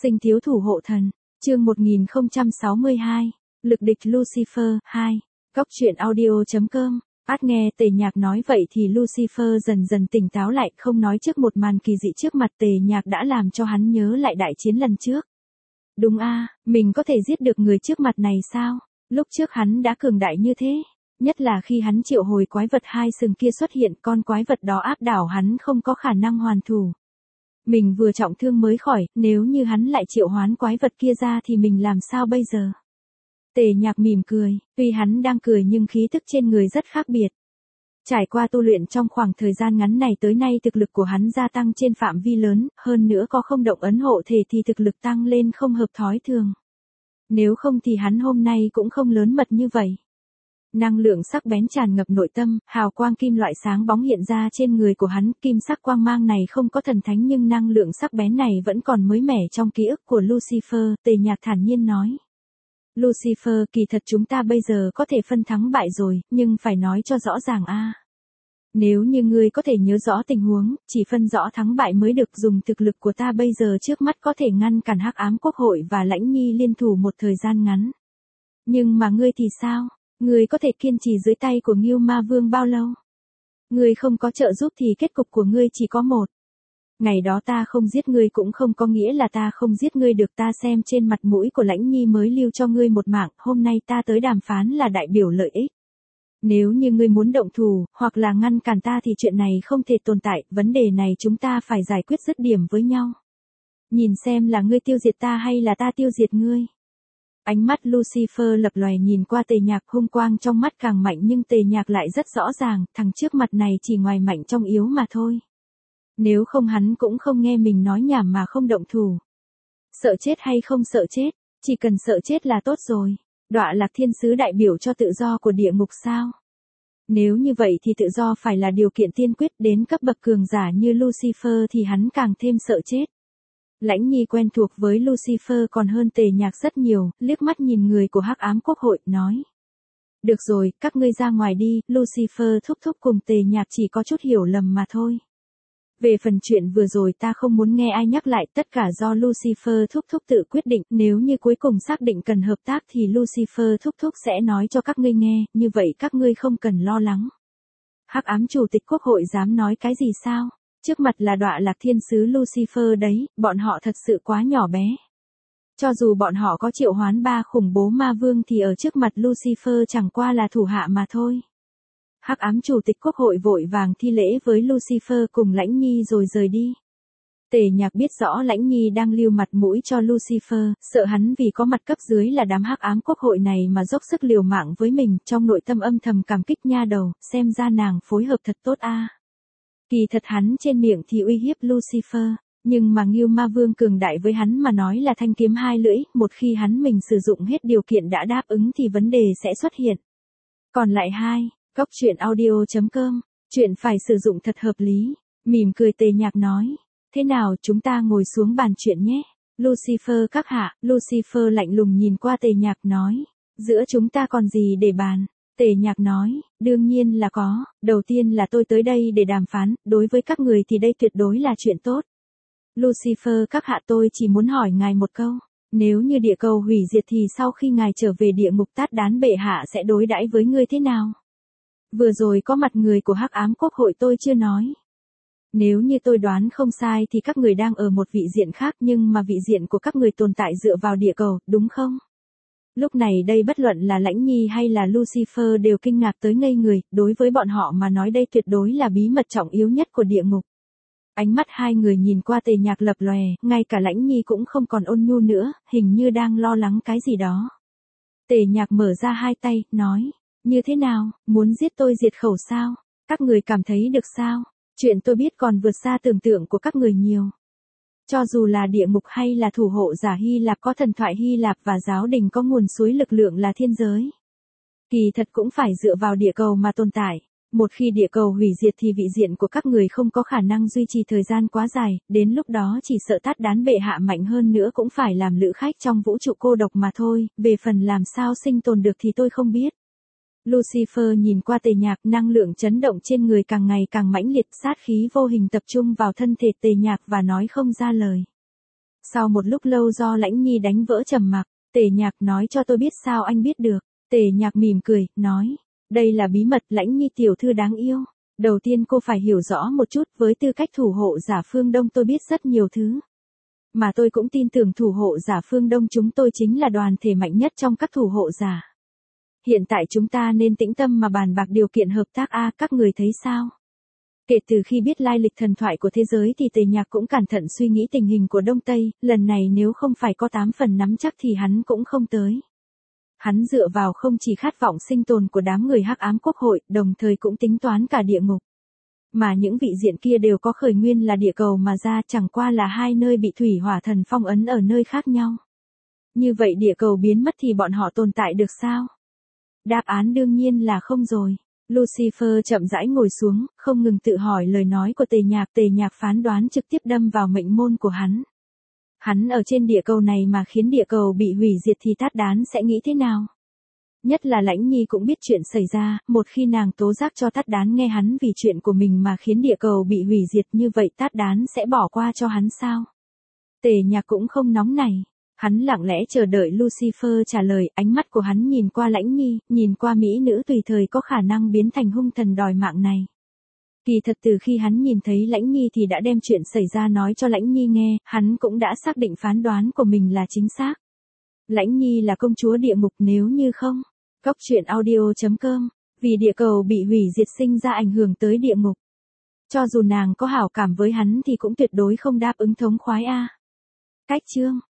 Sinh thiếu thủ hộ thần, chương 1062, lực địch Lucifer 2, góc truyện audio.com. Nghe Tề Nhạc nói vậy thì Lucifer dần dần tỉnh táo lại, không nói trước một màn kỳ dị trước mặt Tề Nhạc đã làm cho hắn nhớ lại đại chiến lần trước. Đúng mình có thể giết được người trước mặt này sao? Lúc trước hắn đã cường đại như thế, nhất là khi hắn triệu hồi quái vật hai sừng kia xuất hiện, con quái vật đó áp đảo hắn không có khả năng hoàn thủ. Mình vừa trọng thương mới khỏi, nếu như hắn lại triệu hoán quái vật kia ra thì mình làm sao bây giờ? Tề Nhạc mỉm cười, tuy hắn đang cười nhưng khí thức trên người rất khác biệt. Trải qua tu luyện trong khoảng thời gian ngắn này tới nay thực lực của hắn gia tăng trên phạm vi lớn, hơn nữa có không động ấn hộ thể thì thực lực tăng lên không hợp thói thường. Nếu không thì hắn hôm nay cũng không lớn mật như vậy. Năng lượng sắc bén tràn ngập nội tâm, hào quang kim loại sáng bóng hiện ra trên người của hắn, kim sắc quang mang này không có thần thánh nhưng năng lượng sắc bén này vẫn còn mới mẻ trong ký ức của Lucifer, Tề Nhạc thản nhiên nói. Lucifer, kỳ thật chúng ta bây giờ có thể phân thắng bại rồi, nhưng phải nói cho rõ ràng Nếu như ngươi có thể nhớ rõ tình huống, chỉ phân rõ thắng bại mới được, dùng thực lực của ta bây giờ trước mắt có thể ngăn cản Hắc Ám Quốc hội và Lãnh Nhi liên thủ một thời gian ngắn. Nhưng mà ngươi thì sao? Ngươi có thể kiên trì dưới tay của Ngưu Ma Vương bao lâu? Ngươi không có trợ giúp thì kết cục của ngươi chỉ có một. Ngày đó ta không giết ngươi cũng không có nghĩa là ta không giết ngươi được, ta xem trên mặt mũi của Lãnh Nhi mới lưu cho ngươi một mạng, hôm nay ta tới đàm phán là đại biểu lợi ích. Nếu như ngươi muốn động thủ, hoặc là ngăn cản ta thì chuyện này không thể tồn tại, vấn đề này chúng ta phải giải quyết dứt điểm với nhau. Nhìn xem là ngươi tiêu diệt ta hay là ta tiêu diệt ngươi. Ánh mắt Lucifer lập lòe nhìn qua Tề Nhạc, hung quang trong mắt càng mạnh nhưng Tề Nhạc lại rất rõ ràng, thằng trước mặt này chỉ ngoài mạnh trong yếu mà thôi. Nếu không hắn cũng không nghe mình nói nhảm mà không động thủ. Sợ chết hay không sợ chết, chỉ cần sợ chết là tốt rồi. Đọa Lạc Thiên Sứ đại biểu cho tự do của địa ngục sao? Nếu như vậy thì tự do phải là điều kiện tiên quyết, đến cấp bậc cường giả như Lucifer thì hắn càng thêm sợ chết. Lãnh Nhi quen thuộc với Lucifer còn hơn Tề Nhạc rất nhiều, liếc mắt nhìn người của Hắc Ám Quốc hội, nói. Được rồi, các ngươi ra ngoài đi, Lucifer thúc thúc cùng Tề Nhạc chỉ có chút hiểu lầm mà thôi. Về phần chuyện vừa rồi ta không muốn nghe ai nhắc lại, tất cả do Lucifer thúc thúc tự quyết định, nếu như cuối cùng xác định cần hợp tác thì Lucifer thúc thúc sẽ nói cho các ngươi nghe, như vậy các ngươi không cần lo lắng. Hắc Ám Chủ tịch Quốc hội dám nói cái gì sao? Trước mặt là Đọa Lạc Thiên Sứ Lucifer đấy, bọn họ thật sự quá nhỏ bé. Cho dù bọn họ có triệu hoán 3 khủng bố ma vương thì ở trước mặt Lucifer chẳng qua là thủ hạ mà thôi. Hắc Ám Chủ tịch Quốc hội vội vàng thi lễ với Lucifer cùng Lãnh Nhi rồi rời đi. Tề Nhạc biết rõ Lãnh Nhi đang lưu mặt mũi cho Lucifer, sợ hắn vì có mặt cấp dưới là đám Hắc Ám Quốc hội này mà dốc sức liều mạng với mình, trong nội tâm âm thầm cảm kích nha đầu, xem ra nàng phối hợp thật tốt Kỳ thật hắn trên miệng thì uy hiếp Lucifer, nhưng mà Ngưu Ma Vương cường đại với hắn mà nói là thanh kiếm hai lưỡi, một khi hắn mình sử dụng hết điều kiện đã đáp ứng thì vấn đề sẽ xuất hiện. Còn lại góc truyện audio.com, chuyện phải sử dụng thật hợp lý, mỉm cười Tề Nhạc nói, thế nào chúng ta ngồi xuống bàn chuyện nhé. Lucifer các hạ, Lucifer lạnh lùng nhìn qua Tề Nhạc nói, giữa chúng ta còn gì để bàn. Tề Nhạc nói, đương nhiên là có, đầu tiên là tôi tới đây để đàm phán, đối với các người thì đây tuyệt đối là chuyện tốt. Lucifer các hạ, tôi chỉ muốn hỏi ngài một câu, nếu như địa cầu hủy diệt thì sau khi ngài trở về địa ngục Tát Đán bệ hạ sẽ đối đãi với ngươi thế nào? Vừa rồi có mặt người của Hắc Ám Quốc hội tôi chưa nói. Nếu như tôi đoán không sai thì các người đang ở một vị diện khác, nhưng mà vị diện của các người tồn tại dựa vào địa cầu, đúng không? Lúc này đây bất luận là Lãnh Nhi hay là Lucifer đều kinh ngạc tới ngây người, đối với bọn họ mà nói đây tuyệt đối là bí mật trọng yếu nhất của địa ngục. Ánh mắt hai người nhìn qua Tề Nhạc lập lòe, ngay cả Lãnh Nhi cũng không còn ôn nhu nữa, hình như đang lo lắng cái gì đó. Tề Nhạc mở ra hai tay, nói, như thế nào, muốn giết tôi diệt khẩu sao? Các người cảm thấy được sao? Chuyện tôi biết còn vượt xa tưởng tượng của các người nhiều. Cho dù là địa ngục hay là thủ hộ giả Hy Lạp có thần thoại Hy Lạp và giáo đình có nguồn suối lực lượng là thiên giới. Kỳ thật cũng phải dựa vào địa cầu mà tồn tại. Một khi địa cầu hủy diệt thì vị diện của các người không có khả năng duy trì thời gian quá dài, đến lúc đó chỉ sợ Tát Đán bệ hạ mạnh hơn nữa cũng phải làm lữ khách trong vũ trụ cô độc mà thôi, về phần làm sao sinh tồn được thì tôi không biết. Lucifer nhìn qua Tề Nhạc, năng lượng chấn động trên người càng ngày càng mãnh liệt, sát khí vô hình tập trung vào thân thể Tề Nhạc và nói không ra lời. Sau một lúc lâu do Lãnh Nhi đánh vỡ trầm mặc, Tề Nhạc nói cho tôi biết sao anh biết được. Tề Nhạc mỉm cười, nói, đây là bí mật Lãnh Nhi tiểu thư đáng yêu. Đầu tiên cô phải hiểu rõ một chút, với tư cách thủ hộ giả phương Đông tôi biết rất nhiều thứ. Mà tôi cũng tin tưởng thủ hộ giả phương Đông chúng tôi chính là đoàn thể mạnh nhất trong các thủ hộ giả. Hiện tại chúng ta nên tĩnh tâm mà bàn bạc điều kiện hợp tác các người thấy sao? Kể từ khi biết lai lịch thần thoại của thế giới thì Tề Nhạc cũng cẩn thận suy nghĩ tình hình của Đông Tây, lần này nếu không phải có 8 phần nắm chắc thì hắn cũng không tới. Hắn dựa vào không chỉ khát vọng sinh tồn của đám người hắc ám quốc hội, đồng thời cũng tính toán cả địa ngục. Mà những vị diện kia đều có khởi nguyên là địa cầu mà ra, chẳng qua là hai nơi bị thủy hỏa thần phong ấn ở nơi khác nhau. Như vậy địa cầu biến mất thì bọn họ tồn tại được sao? Đáp án đương nhiên là không rồi. Lucifer chậm rãi ngồi xuống, không ngừng tự hỏi lời nói của Tề Nhạc phán đoán trực tiếp đâm vào mệnh môn của hắn. Hắn ở trên địa cầu này mà khiến địa cầu bị hủy diệt thì Tát Đán sẽ nghĩ thế nào? Nhất là Lãnh Nhi cũng biết chuyện xảy ra, một khi nàng tố giác cho Tát Đán nghe hắn vì chuyện của mình mà khiến địa cầu bị hủy diệt như vậy Tát Đán sẽ bỏ qua cho hắn sao? Tề Nhạc cũng không nóng này. Hắn lặng lẽ chờ đợi Lucifer trả lời, ánh mắt của hắn nhìn qua Lãnh Nhi, nhìn qua mỹ nữ tùy thời có khả năng biến thành hung thần đòi mạng này. Kỳ thật từ khi hắn nhìn thấy Lãnh Nhi thì đã đem chuyện xảy ra nói cho Lãnh Nhi nghe, hắn cũng đã xác định phán đoán của mình là chính xác. Lãnh Nhi là công chúa địa ngục nếu như không. Góc truyện audio.com, vì địa cầu bị hủy diệt sinh ra ảnh hưởng tới địa ngục. Cho dù nàng có hảo cảm với hắn thì cũng tuyệt đối không đáp ứng thống khoái Cách chương